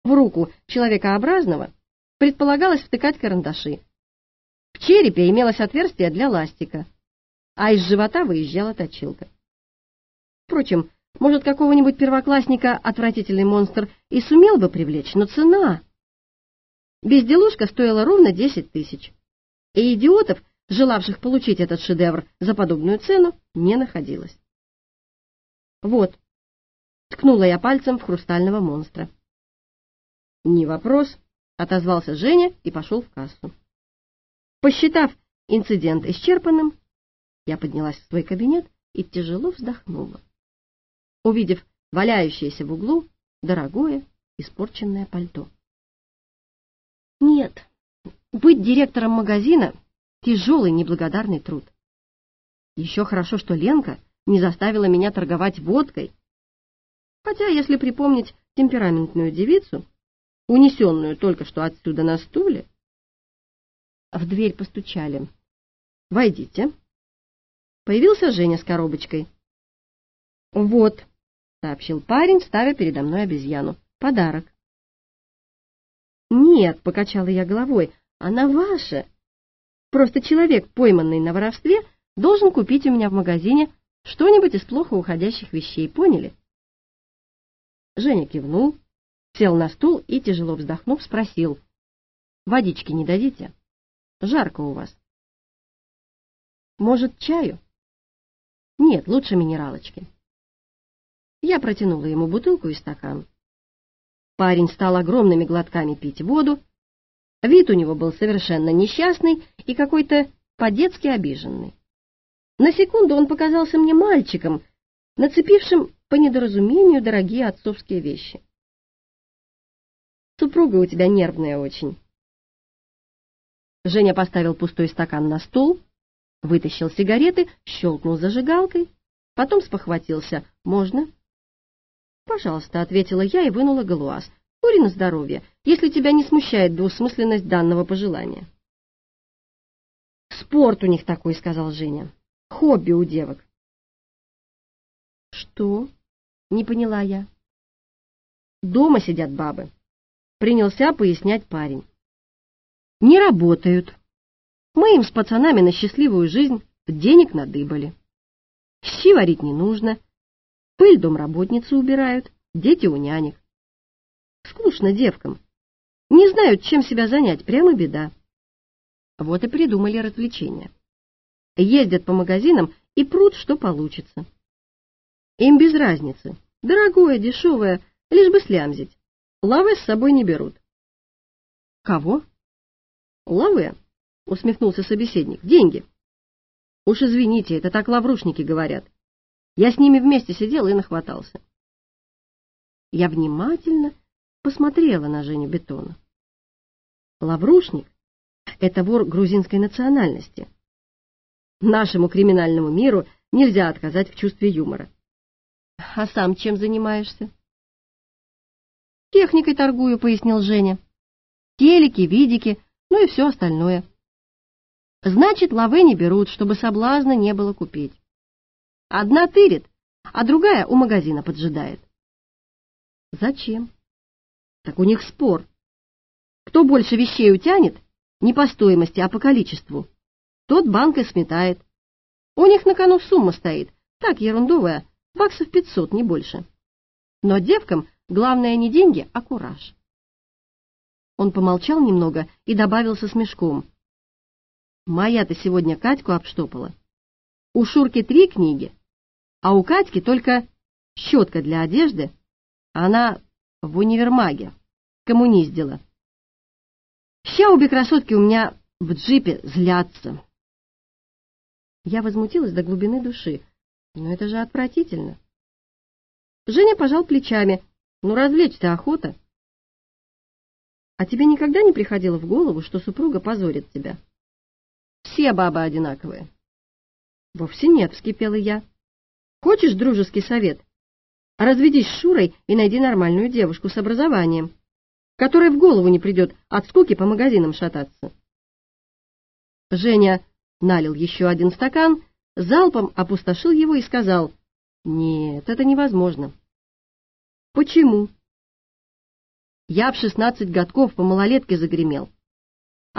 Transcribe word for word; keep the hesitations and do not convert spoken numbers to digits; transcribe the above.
в руку человекообразного предполагалось втыкать карандаши. В черепе имелось отверстие для ластика, а из живота выезжала точилка. Впрочем, может, какого-нибудь первоклассника отвратительный монстр и сумел бы привлечь, но цена... Безделушка стоила ровно десять тысяч, и идиотов, желавших получить этот шедевр за подобную цену, не находилось. «Вот», — ткнула я пальцем в хрустального монстра. «Не вопрос», — отозвался Женя и пошел в кассу. Посчитав инцидент исчерпанным, я поднялась в свой кабинет и тяжело вздохнула, увидев валяющееся в углу дорогое испорченное пальто. Нет, быть директором магазина — тяжелый неблагодарный труд. Еще хорошо, что Ленка не заставила меня торговать водкой. Хотя, если припомнить темпераментную девицу, унесенную только что отсюда на стуле... В дверь постучали. «Войдите». Появился Женя с коробочкой. «Вот», — сообщил парень, ставя передо мной обезьяну, — «подарок». «Нет», — покачала я головой, — «она ваша. Просто человек, пойманный на воровстве, должен купить у меня в магазине что-нибудь из плохо уходящих вещей, поняли?» Женя кивнул, сел на стул и, тяжело вздохнув, спросил: «Водички не дадите? Жарко у вас». «Может, чаю?» «Нет, лучше минералочки». Я протянула ему бутылку и стакан. Парень стал огромными глотками пить воду. Вид у него был совершенно несчастный и какой-то по-детски обиженный. На секунду он показался мне мальчиком, нацепившим по недоразумению дорогие отцовские вещи. «Супруга у тебя нервная очень». Женя поставил пустой стакан на стол, вытащил сигареты, щелкнул зажигалкой, потом спохватился. «Можно?» «Пожалуйста», — ответила я и вынула галуаз. «Кури на здоровье, если тебя не смущает двусмысленность данного пожелания». «Спорт у них такой», — сказал Женя. «Хобби у девок». «Что?» — не поняла я. «Дома сидят бабы», — принялся пояснять парень. «Не работают. Мы им с пацанами на счастливую жизнь денег надыбали. Щи варить не нужно. Пыль домработницы убирают, дети у нянек. Скучно девкам. Не знают, чем себя занять, прямо беда. Вот и придумали развлечения. Ездят по магазинам и прут, что получится. Им без разницы. Дорогое, дешевое, лишь бы слямзить. Лавэ с собой не берут». «Кого?» «Лавэ», — усмехнулся собеседник. «Деньги». «Уж извините, это так лаврушники говорят. Я с ними вместе сидел и нахватался». Я внимательно посмотрела на Женю Бетона. Лаврушник — это вор грузинской национальности. Нашему криминальному миру нельзя отказать в чувстве юмора. «А сам чем занимаешься?» «Техникой торгую», — пояснил Женя. «Телеки, видики, ну и все остальное». «Значит, лавэ не берут, чтобы соблазна не было купить. Одна тырит, а другая у магазина поджидает». «Зачем?» «Так у них спор. Кто больше вещей утянет, не по стоимости, а по количеству, тот банкой сметает. У них на кону сумма стоит, так ерундовая, баксов пятьсот, не больше. Но девкам главное не деньги, а кураж». Он помолчал немного и добавил со смешком: «Моя-то сегодня Катьку обштопала. У Шурки три книги, а у Катьки только щетка для одежды. Она в универмаге коммуниздила. Ща обе красотки у меня в джипе злятся». Я возмутилась до глубины души. Но это же отвратительно. Женя пожал плечами. «Ну, развлечься охота. А тебе никогда не приходило в голову, что супруга позорит тебя? Все бабы одинаковые». «Вовсе нет», — вскипела я. «Хочешь дружеский совет? Разведись с Шурой и найди нормальную девушку с образованием, которой в голову не придет от скуки по магазинам шататься». Женя налил еще один стакан, залпом опустошил его и сказал: «Нет, это невозможно». «Почему?» Я в шестнадцать годков по малолетке загремел.